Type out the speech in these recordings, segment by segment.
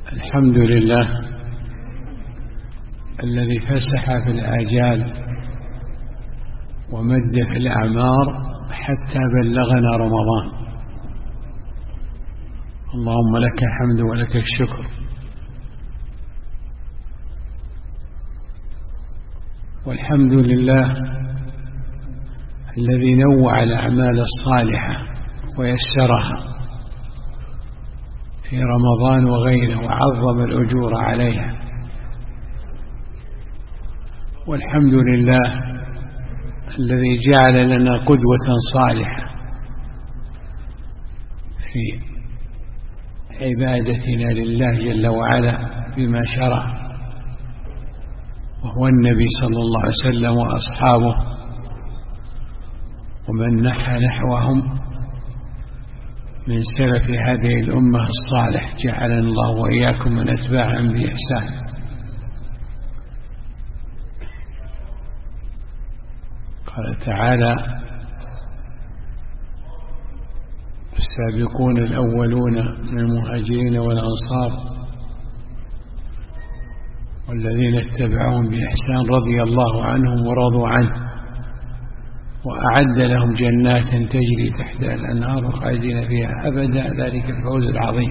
الحمد لله الذي فسح في الآجال ومد في الأعمار حتى بلغنا رمضان. اللهم لك الحمد ولك الشكر. والحمد لله الذي نوع الأعمال الصالحة ويسرها في رمضان وغيره وعظم الأجور عليها. والحمد لله الذي جعل لنا قدوة صالحة في عبادتنا لله جل وعلا بما شرع، وهو النبي صلى الله عليه وسلم وأصحابه ومن نحى نحوهم من سلف هذه الأمة الصالح، جعلنا الله وإياكم من أتباعهم بإحسان. قال تعالى: السابقون الأولون من المهاجرين والأنصار والذين اتبعوهم بإحسان رضي الله عنهم ورضوا عنه وأعد لهم جنات تجري تحتها الأنهار خالدين فيها أبدا، ذلك الفوز العظيم.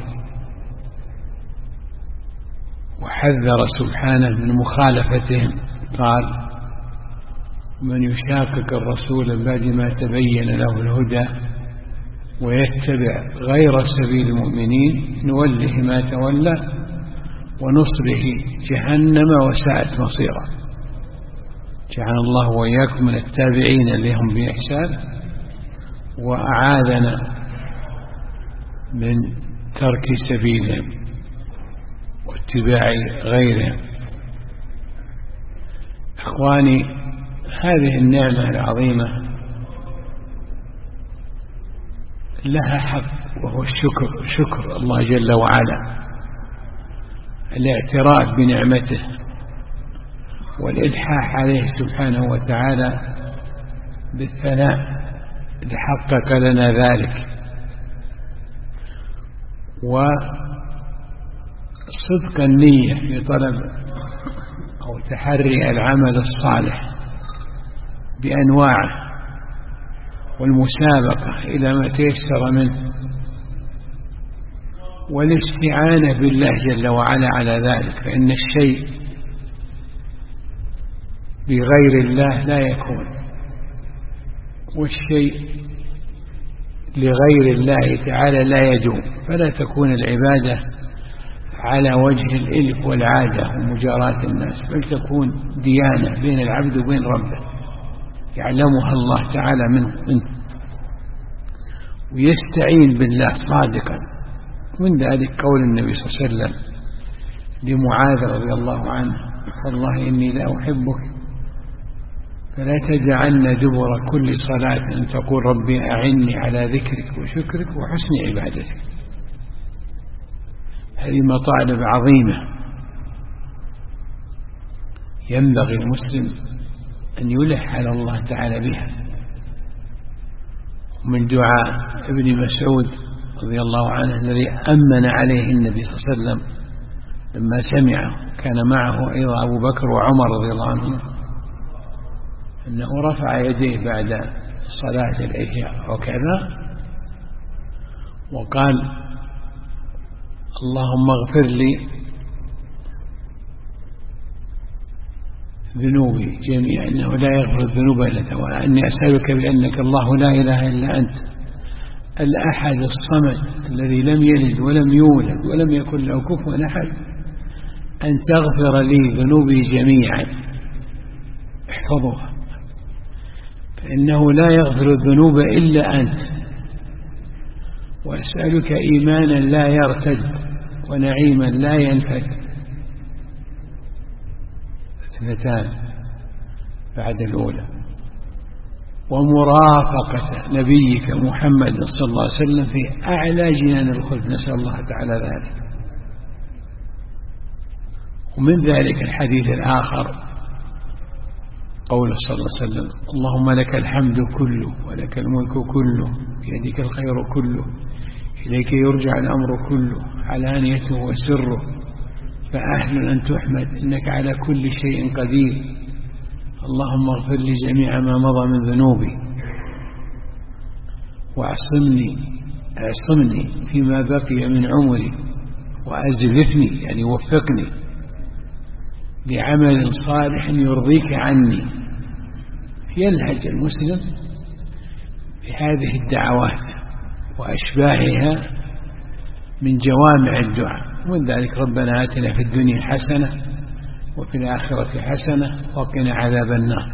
وحذر سبحانه من مخالفتهم، قال: من يشاقق الرسول بعد ما تبين له الهدى ويتبع غير سبيل المؤمنين نوله ما تولى ونصره جهنم وساءت مصيرا. جعل الله وإياكم من التابعين لهم بإحسان، وأعاذنا من ترك سبيلهم واتباع غيرهم. إخواني، هذه النعمة العظيمة لها حق، وهو الشكر، شكر الله جل وعلا، الاعتراف بنعمته والإلحاح عليه سبحانه وتعالى بالثناء إذا حقق لنا ذلك، وصدق النية في طلب أو تحري العمل الصالح بأنواعه والمسابقة إلى ما تيسر منه، والاستعانة بالله جل وعلا على ذلك، فإن الشيء بغير الله لا يكون، والشيء لغير الله تعالى لا يدوم، فلا تكون العبادة على وجه الإلف والعادة ومجاراة الناس، بل تكون ديانة بين العبد وبين ربه يعلمها الله تعالى منه ويستعين بالله صادقا. من ذلك قول النبي صلى الله عليه وسلم لمعاذ رضي الله عنه: والله إني لا أحبك فلا تجعلن دبر كل صلاة أن تقول ربي أعني على ذكرك وشكرك وحسن عبادتك. هذه مطالب عظيمة ينبغي المسلم أن يلح على الله تعالى بها. ومن دعاء ابن مسعود رضي الله عنه الذي أمن عليه النبي صلى الله عليه وسلم لما سمعه، كان معه أيضا أبو بكر وعمر رضي الله عنهم، أنه رفع يديه بعد صلاة العشاء وكذا وقال: اللهم اغفر لي ذنوبي جميعا إنه لا يغفر الذنوب إلا أنت، وأني أسألك بأنك الله لا إله إلا أنت الأحد الصمد الذي لم يلد ولم يولد ولم يكن له كفوا أحد أن تغفر لي ذنوبي جميعا. احفظوها، فإنه لا يغفر الذنوب إلا أنت، وأسألك إيمانا لا يرتد ونعيما لا ينفد. اثنتان بعد الأولى. ومرافقة نبيك محمد صلى الله عليه وسلم في أعلى جنان الخلد، نسأل الله تعالى ذلك. ومن ذلك الحديث الآخر قوله صلى الله عليه وسلم: اللهم لك الحمد كله ولك الملك كله بيدك الخير كله إليك يرجع الأمر كله علانيته وسره فأهل أن تحمد، إنك على كل شيء قدير. اللهم اغفر لي جميع ما مضى من ذنوبي، واعصمني فيما بقي من عمري، وأزلفني يعني وفقني لعمل صالح يرضيك عني. يلهج المسلم بهذه الدعوات وأشباهها من جوامع الدعاء، ومن ذلك ربنا آتنا في الدنيا حسنة وفي الآخرة حسنة وقنا عذاب النار.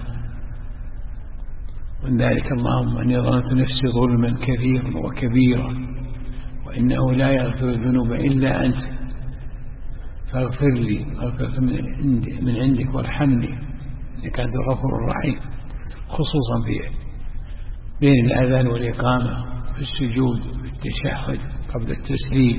ومن ذلك اللهم إني ظلمت نفسي ظلما كثيرا وكبيرا، وإنه لا يغفر الذنوب إلا أنت، فاغفر لي مغفرة من عندك وارحمني إنك أنت الغفور الرحيم، خصوصا بين الأذان والإقامة، في السجود في التشهد قبل التسليم،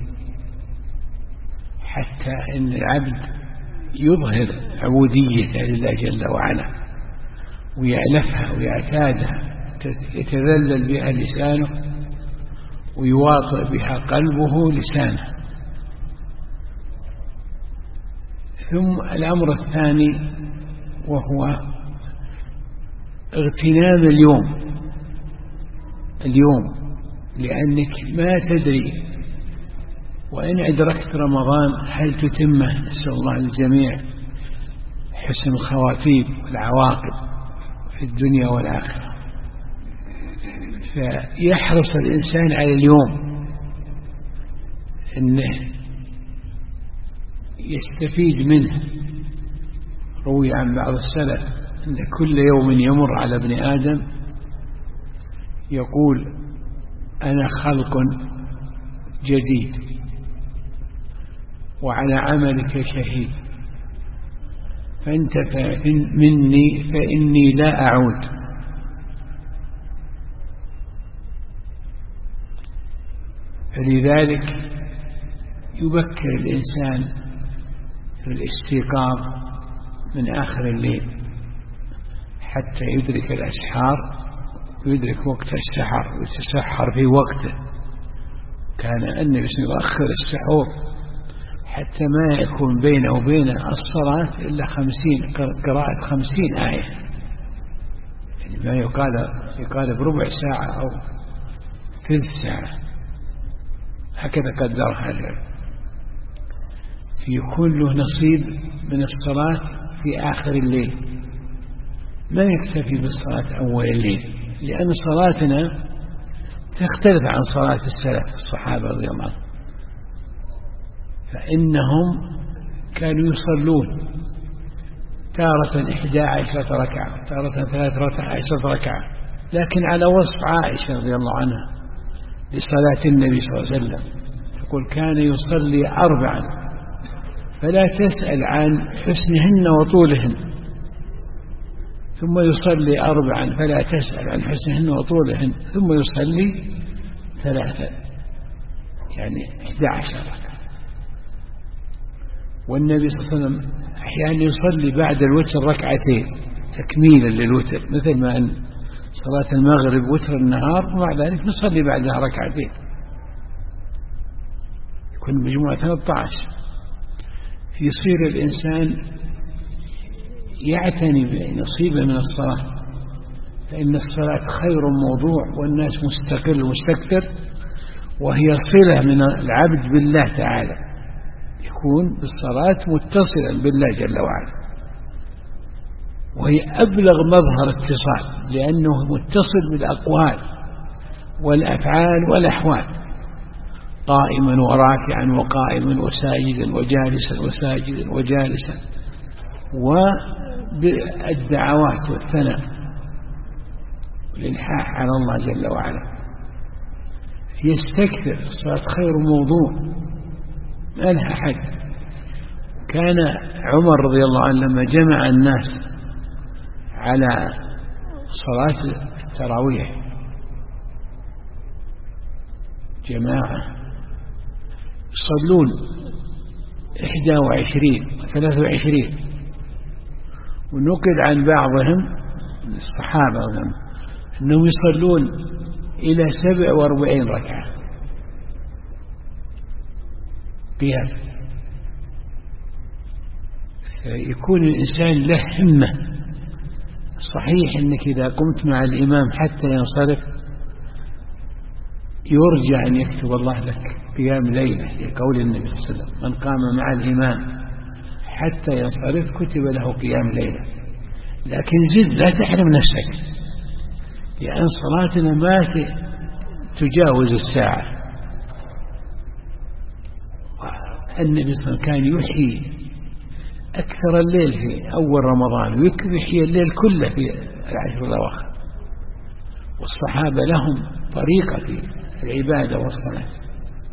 حتى إن العبد يظهر عبوديته لله جل وعلا ويألفها ويعتادها، يتذلل بها لسانه ويواطئ بها قلبه لسانه. ثم الأمر الثاني وهو اغتنام اليوم، لأنك ما تدري، وإن أدركت رمضان هل تتمه. نسأل الله للجميع حسن الخواتيم والعواقب في الدنيا والآخرة. فيحرص الإنسان على اليوم أنه يستفيد منه. روي عن بعض السلف أن كل يوم يمر على ابن آدم يقول أنا خلق جديد وعلى عملك شهيد، فانتفع مني فإني لا أعود. فلذلك يبكر الإنسان في الاستيقاظ من آخر الليل حتى يدرك الأسحار ويدرك وقت السحر ويتسحر في وقته. كان النبي صلى الله عليه وسلم يؤخر السحور حتى ما يكون بينه وبين الصلاة إلا 50 قراءة 50 آية، يعني ما يقال بربع ساعة أو ثلث ساعة، هكذا قدرها العلم. يكون له نصيب من الصلاة في آخر الليل، ما يكتفي بالصلاة أول الليل، لأن صلاتنا تختلف عن صلاة السلف الصحابة رضي الله عنهم، فإنهم كانوا يصلون تارة 11 ركعة تارة 13 ركعة، لكن على وصف عائشة رضي الله عنها لصلاة النبي صلى الله عليه وسلم تقول كان يصلي 4 فلا تسأل عن حسنهن وطولهن، ثم يصلي 4 فلا تسأل عن حسنهن وطولهن، ثم يصلي 3 يعني 11 ركعة. والنبي صلى الله عليه وسلم أحيانا يصلي بعد الوتر 2 ركعتين تكميلا للوتر، مثل ما أن صلاة المغرب وتر النهار وبعد ذلك نصلي بعدها 2 ركعتين، يكون مجموعة 13. يصير الإنسان يعتني بنصيبه من الصلاة، فإن الصلاة خير موضوع والناس مستقل ومستكثر، وهي صلة من العبد بالله تعالى، يكون بالصلاة متصلا بالله جل وعلا، وهي أبلغ مظهر اتصال لأنه متصل بالأقوال والأفعال والأحوال، قائما وراكعا وقائما وساجدا وجالسا وساجدا وجالسا، وبالدعوات والثناء والإلحاح على الله جل وعلا. يستكثر الصلاة خير موضوع ما لها حد. كان عمر رضي الله عنه لما جمع الناس على صلاة التراويح جماعة يصلون 21 و23، ونقل عن بعضهم من الصحابة أنهم يصلون إلى 47 ركعة قيام، يكون الإنسان له همة. صحيح أنك إذا قمت مع الإمام حتى ينصرف يرجى أن يكتب الله لك قيام ليلة، لقول النبي صلى الله عليه وسلم: من قام مع الإمام حتى ينصرف كتب له قيام ليلة. لكن زد، لا تحرم نفسك، لأن صلاتنا ما تجاوز الساعة. النبي صلى الله عليه وسلم كان يحيي أكثر الليل في أول رمضان، ويحيي الليل كله في العشر الأواخر. والصحابة لهم طريقة في العبادة والصلاة،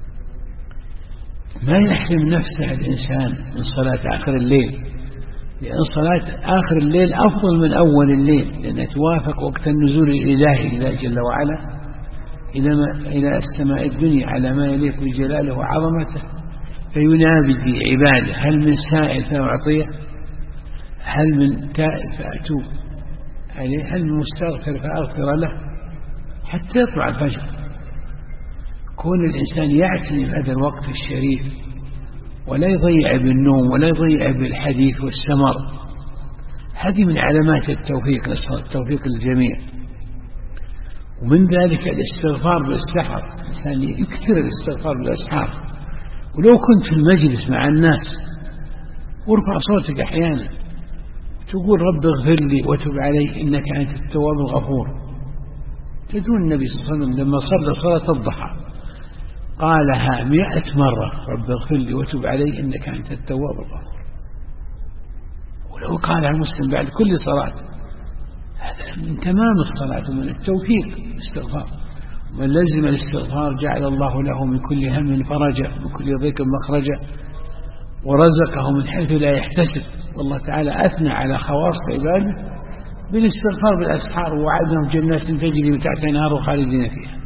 ما يحرم نفسه الإنسان من صلاة آخر الليل، لأن صلاة آخر الليل أفضل من أول الليل، لأنها توافق وقت النزول الإلهي لله جل وعلا إلى السماء الدنيا على ما يليق بجلاله وعظمته، فينادي عباده: هل من سائل فأعطيه، هل من تائب فأتوب عليه، هل من مستغفر فأغفر له، حتى يطلع الفجر. كون الإنسان يعتني بهذا الوقت الشريف ولا يضيع بالنوم ولا يضيع بالحديث والسمر، هذه من علامات التوفيق، نسأل التوفيق للجميع. ومن ذلك الاستغفار بالسحر، الإنسان يكثر الاستغفار بالأسحار. ولو كنت في المجلس مع الناس وارفع صوتك أحيانا تقول: رب اغفر لي وتب علي إنك أنت التواب الغفور. تدون النبي صلى الله عليه وسلم لما صلى صلاة الضحى قالها 100 مرة: رب اغفر لي وتب علي إنك أنت التواب الغفور. ولو قالها المسلم بعد كل صلاة، هذا من تمام الصلاة ومن التوفيق الاستغفار. من لزم الاستغفار جعل الله له من كل هم فرجا، من كل ضيق مخرجا، ورزقه من حيث لا يحتسب. والله تعالى أثنى على خواص عباده بالاستغفار بالأسحار، ووعدهم جنات تجري من تحتها الأنهار خالدين فيها.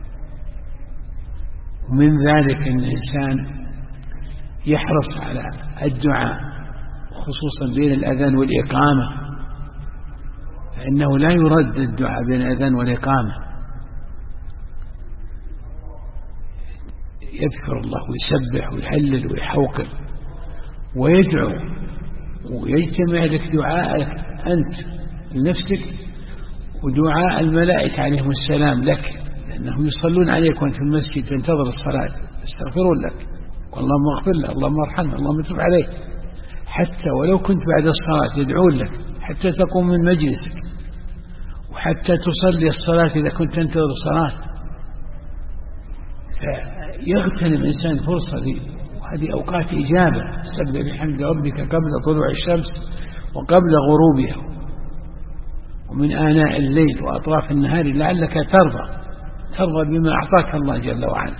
ومن ذلك أن الإنسان يحرص على الدعاء، خصوصا بين الأذان والإقامة، فإنه لا يرد الدعاء بين الأذان والإقامة. يذكر الله ويسبح ويحلل ويحوقل ويدعو، ويجتمع لك دعاءك أنت لنفسك ودعاء الملائكة عليهم السلام لك، لأنهم يصلون عليك وأنت في المسجد تنتظر الصلاة، يستغفرون لك: اللهم اغفر له، اللهم ارحمه، اللهم تب عليه. حتى ولو كنت بعد الصلاة يدعون لك حتى تقوم من مجلسك، وحتى تصلي الصلاة إذا كنت تنتظر الصلاة. فيغتنم الإنسان فرصة دي، وهذه أوقات إجابة. سبح بحمد ربك قبل طلوع الشمس وقبل غروبها ومن آناء الليل وأطراف النهار لعلك ترضى بما أعطاك الله جل وعلا.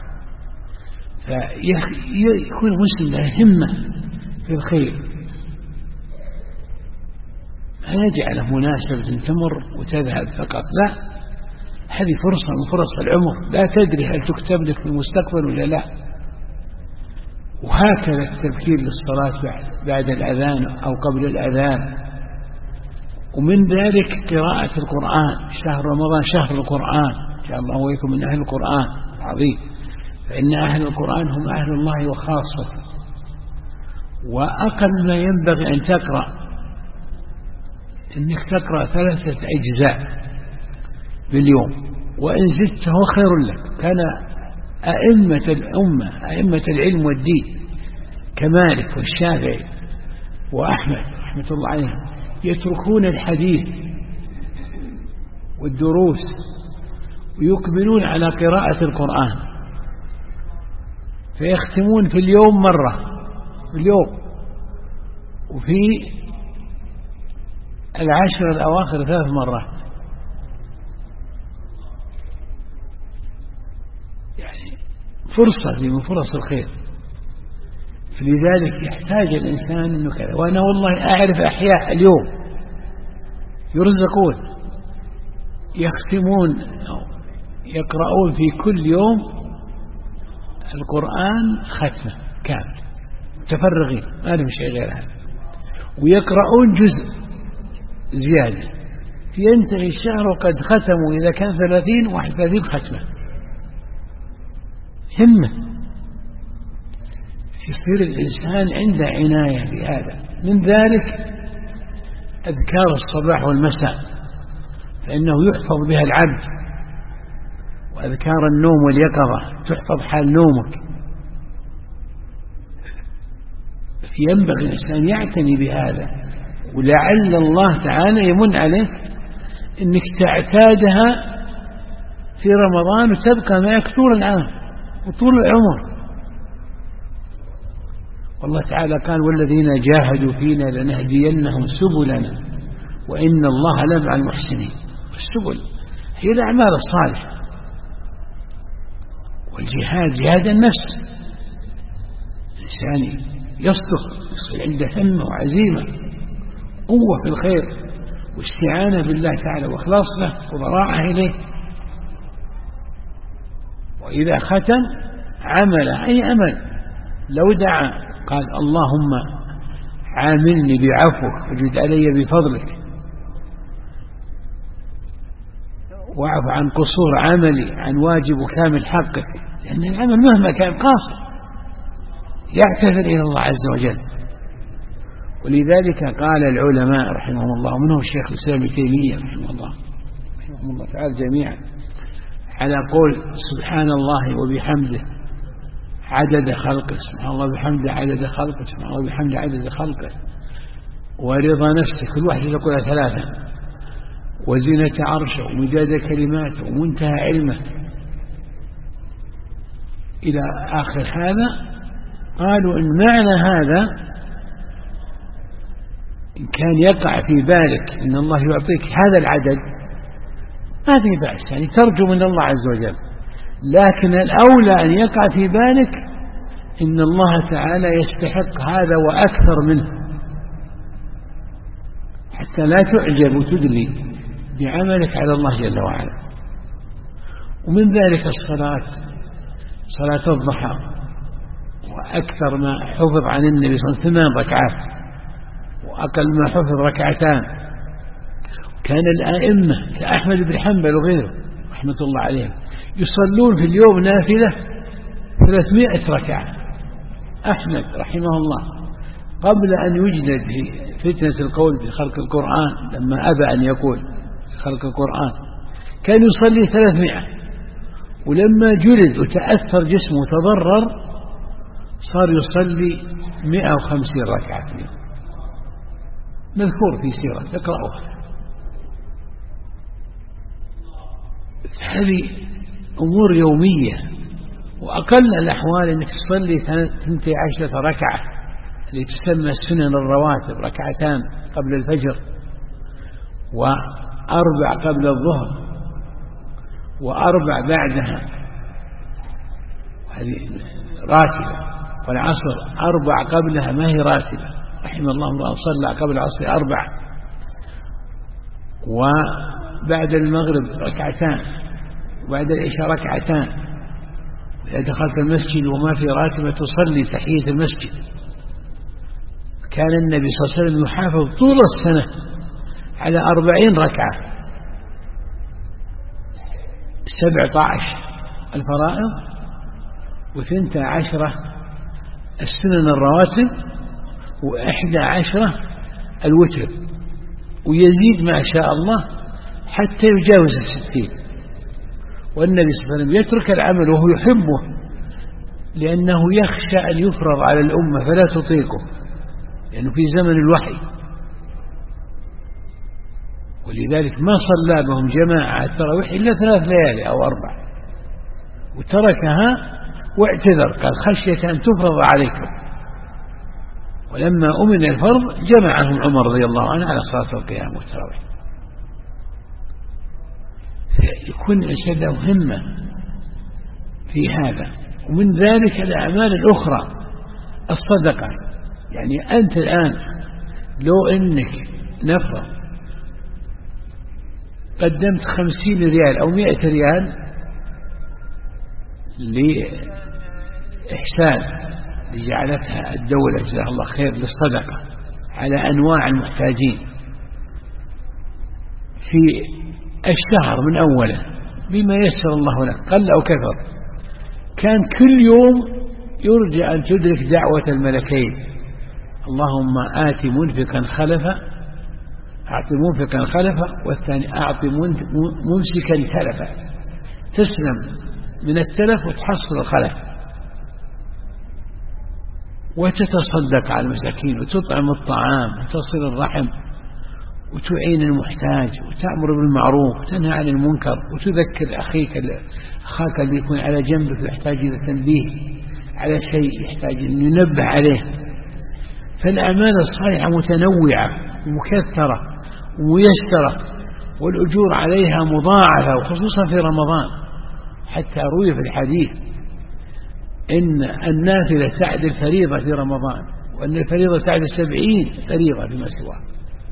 فيكون مسلم له همة في الخير، ما يجعله مناسبة تمر وتذهب فقط، لا، هذه فرصة من فرص العمر، لا تدري هل تكتب لك في المستقبل ولا لا. وهكذا التذكير للصلاة بعد الأذان أو قبل الأذان. ومن ذلك قراءة القرآن. شهر رمضان شهر القرآن، جعل الله وإياكم من أهل القرآن العظيم، فإن أهل القرآن هم أهل الله وخاصته. وأقل ما ينبغي أن تقرأ إنك تقرأ 3 أجزاء باليوم، وإن زدته خير لك. كان أئمة الأمة، أئمة العلم والدين كمالك والشافعي وأحمد رحمة الله عليهم يتركون الحديث والدروس ويقبلون على قراءة القرآن، فيختمون في اليوم مرة في اليوم، وفي 10 الأواخر 3 مرات. يعني فرصة من فرص الخير. فلذلك يحتاج الإنسان أنه كذا. وأنا والله أعرف أحياء اليوم يرزقون يختمون يقرؤون في كل يوم القرآن ختمة كامل، متفرغين ما لهم شيء غير هذا، ويقرؤون جزء زيادة، ينتهي الشهر وقد ختموا إذا كان 30 31 ختمة. همة يصير الإنسان عنده عناية بهذا. من ذلك أذكار الصباح والمساء، فإنه يحفظ بها العبد، وأذكار النوم واليقظة تحفظ حال نومك. ينبغي الإنسان يعتني بهذا، ولعل الله تعالى يمن عليك أنك تعتادها في رمضان وتبقى معك طول العام وطول العمر. والله تعالى قال: والذين جاهدوا فينا لنهدينهم سبلنا وإن الله لمع المحسنين. السبل هي الأعمال الصالحة، والجهاد جهاد النفس. الإنسان يصدق، يصير عنده همة وعزيمة، قوة في الخير، واستعانة بالله تعالى، وإخلاص له وضراعة إليه. وإذا ختم عمل أي عمل لو دعا قال: اللهم عاملني بعفوك وجد علي بفضلك، واعف عن قصور عملي، عن واجب وكامل حقك، لأن العمل مهما كان قاصر يعتذر إلى الله عز وجل. ولذلك قال العلماء رحمهم الله، منهم الشيخ الإسلام ابن تيمية رحمه الله تعالى جميعا، على قول: سبحان الله وبحمده عدد خلقه، سبحان الله وبحمده عدد خلقه، سبحان الله وبحمده عدد خلقه، ورضا نفسه، كل واحد يقولها 3، وزنة عرشه، ومداد كلماته، ومنتهى علمه، إلى آخر هذا. قالوا إن معنى هذا إن كان يقع في بالك إن الله يعطيك هذا العدد ما في بأس، يعني ترجو من الله عز وجل، لكن الأولى أن يقع في بالك إن الله تعالى يستحق هذا وأكثر منه، حتى لا تعجب وتدلي بعملك على الله جل وعلا. ومن ذلك الصلاة، صلاة الضحى، وأكثر ما حفظ عن النبي صلى الله عليه وسلم 8 ركعات، وأقل ما حفظ 2. كان الآئمة كأحمد بن حنبل وغيره رحمة الله عليهم يصلون في اليوم نافلة 300 ركعة. أحمد رحمه الله قبل أن يجلد في فتنة القول بخلق القرآن، لما أبى أن يقول خلق القرآن، كان يصلي 300، ولما جلد وتأثر جسمه وتضرر صار يصلي 150 ركعة في اليوم، مذكور في سيرة تقرأوها. هذه أمور يومية، وأقل الأحوال أنك تصلي 12 ركعة اللي تسمى السنن الرواتب، 2 قبل الفجر، 4 قبل الظهر، 4 بعدها، هذه راتبة. والعصر 4 قبلها ما هي راتبة، رحم الله امرأ صلى قبل العصر 4، وبعد المغرب 2، وبعد العشاء 2. إذا دخلت المسجد وما في راتبة تصلي تحية المسجد. كان النبي صلى الله عليه وسلم يحافظ طول السنة على 40 ركعة، 17 الفرائض، و12 السنن الرواتب، و11 الوتر، ويزيد ما شاء الله حتى يجاوز 60. والنبي صلى الله عليه وسلم يترك العمل وهو يحبه، لأنه يخشى أن يفرض على الأمة فلا تطيقه، لأنه في زمن الوحي. ولذلك ما صلى بهم جماعة التراويح إلا 3 ليالي أو 4، وتركها واعتذر، قال: خشية أن تفرض عليكم. ولما أمن الفرض جمعهم عمر رضي الله عنه على صلاة القيام والتراويح. يكون الإنسان له همة في هذا. ومن ذلك الأعمال الأخرى الصدقة. يعني أنت الآن لو أنك نفرض قدمت 50 ريال أو 100 ريال لإحسان جعلتها الدولة جزاها الله خير للصدقة على أنواع المحتاجين في الشهر من أوله بما يسر الله لك قل أو كثر، كان كل يوم يرجى أن تدرك دعوة الملكين: اللهم آت منفقا خلفا، أعطي منفقا خلفا، والثاني أعطي ممسكا تلفا، تسلم من التلف وتحصل الخلف، وتتصدق على المساكين وتطعم الطعام وتصل الرحم وتعين المحتاج وتأمر بالمعروف وتنهى عن المنكر وتذكر أخاك اللي يكون على جنبك ويحتاج إلى تنبيه على شيء يحتاج أن ينبه عليه. فالأعمال الصالحة متنوعة ومكثرة وميسرة، والأجور عليها مضاعفة، وخصوصا في رمضان، حتى روي في الحديث إن النافلة تعدل فريضة في رمضان، وأن الفريضة تعدل 70 فريضة فيما سواه.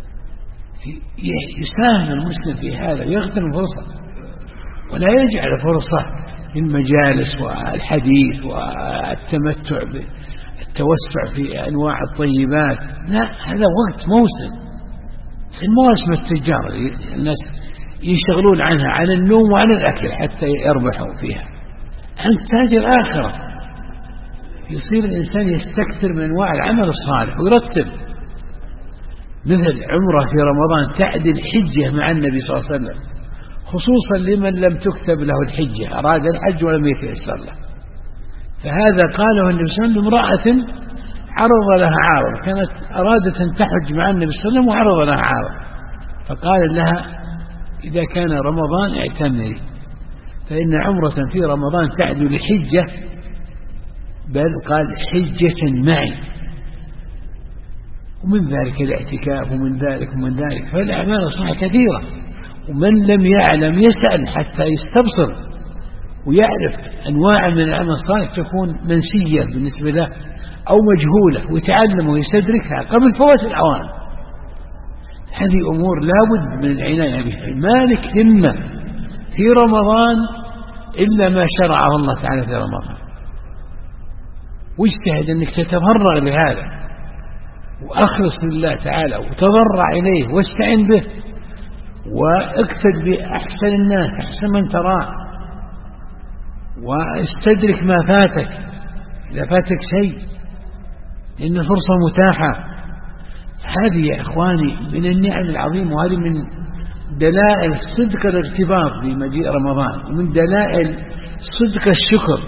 يساهم المسلم في هذا، يغتنم فرصة ولا يجعل فرصة للمجالس والحديث والتمتع بالتوسع في أنواع الطيبات. لا، هذا وقت موسم، في مواسم التجارة الناس يشغلون عنها، عن النوم وعن الأكل حتى يربحوا فيها. أنت تاج الآخرة، يصير الإنسان يستكثر من أنواع العمل الصالح ويرتب، مثل عمره في رمضان تعدل حجة مع النبي صلى الله عليه وسلم، خصوصا لمن لم تكتب له الحجة، أراد الحج ولم يتيسر له. فهذا قاله النبي صلى الله عليه وسلم امرأة عرض لها عارض، كانت أرادت أن تحج مع النبي صلى الله عليه وسلم وعرض لها عارض، فقال لها: إذا كان رمضان اعتمري، فإن عمرة في رمضان تعدل حجة، بل قال حجة معي. ومن ذلك الاعتكاف، ومن ذلك ومن ذلك. فالأعمال الصالحة كثيرة، ومن لم يعلم يسأل حتى يستبصر ويعرف أنواع من الأعمال الصالحة تكون منسية بالنسبة له أو مجهولة، ويتعلم ويستدركها قبل فوات الأوان. هذه أمور لابد من العناية بها. مالك همة في رمضان إلا ما شرعه الله تعالى في رمضان، واجتهد أنك تتفرغ لهذا وأخلص لله تعالى وتضرع إليه واستعن به، واقتد بأحسن الناس، أحسن من تراه، واستدرك ما فاتك إذا فاتك شيء، لأن الفرصة متاحة. هذه يا إخواني من النعم العظيمة، وهذه من دلائل صدق الارتباط بمجيء رمضان، ومن دلائل صدق الشكر،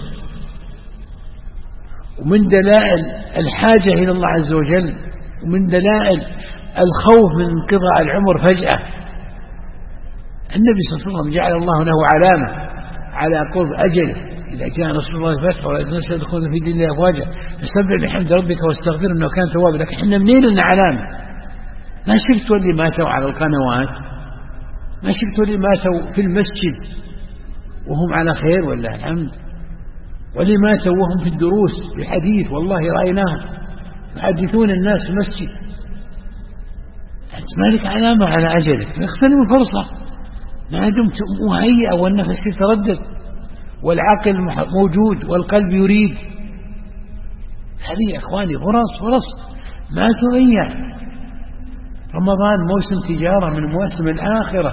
ومن دلائل الحاجة إلى الله عز وجل، ومن دلائل الخوف من انقضاء العمر فجأة. النبي صلى الله عليه وسلم جعل الله له علامة على قرب أجله: إذا جاء نصر الله الفتح ورأيت الناس يدخلون في دين الله أفواجا فسبح بحمد ربك واستغفره إنه كان توابا. لكن احنا منين لنا علامة؟ ما شفتوا اللي ماتوا على القنوات؟ ما شفتوا اللي ماتوا في المسجد وهم على خير والله الحمد؟ واللي ماتوا وهم في الدروس في الحديث والله رأيناهم يحدثون الناس في المسجد. أنت مالك علامة على أجلك، اغتنم الفرصة ما دمت مهيئ والنفس يتردد والعقل موجود والقلب يريد. هذه يا إخواني فرص ما تضيع. رمضان موسم تجارة من مواسم الآخرة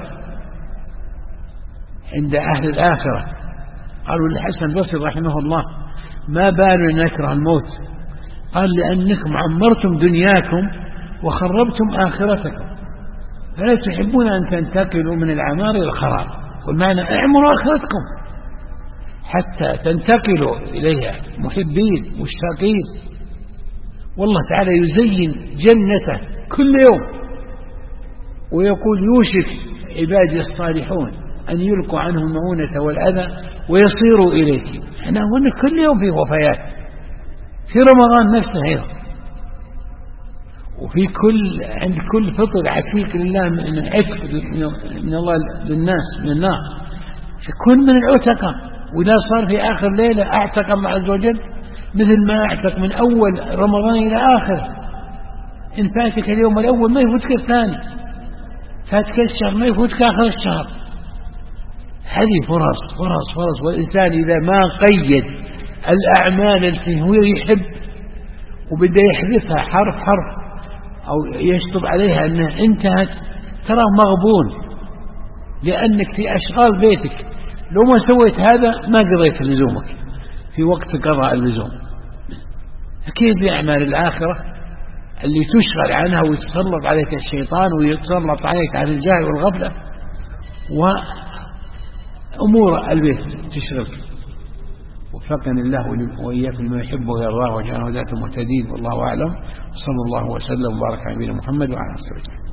عند أهل الآخرة. قالوا للحسن البصري رحمه الله: ما بالنا نكره الموت؟ قال: لأنكم عمرتم دنياكم وخربتم آخرتكم، فلا تحبون أن تنتقلوا من العمار إلى الخراب. والمعنى اعمروا آخرتكم حتى تنتقلوا إليها محبين مشتاقين. والله تعالى يزين جنته كل يوم ويقول: يوشك عبادي الصالحون أن يلقوا عنهم المؤونة والأذى ويصيروا إليك. احنا هنا كل يوم فيه وفيات، في رمضان نفسه أيضا، وفي عند كل فطر عتيق لله من عتق من الله للناس من النار، فكن من العتقة. وإذا صار في آخر ليلة أعتق الله عز وجل مثل ما أعتق من أول رمضان إلى آخر. إن فاتك اليوم الأول ما يفوتك الثاني، فاتك الشهر ما يفوتك آخر الشهر. هذه فرص. والإنسان إذا ما قيد الأعمال التي هو يحب وبدأ يحذفها حرف أو يشطب عليها أنها انتهت، تراه مغبون، لأنك في أشغال بيتك لو ما سويت هذا ما قضيت لزومك في وقت قضاء اللزوم. فكيف بأعمال الآخرة اللي تشغل عنها ويتسلط عليك الشيطان ويتسلط عليك عن الجهل والغفلة وأمور البيت تشغلك. وفقني الله وإياكم لما يحبه ويرضاه وجعله هداة المهتدين، والله أعلم. صلى الله وسلم وبارك على نبينا محمد وعلى آله وصحبه.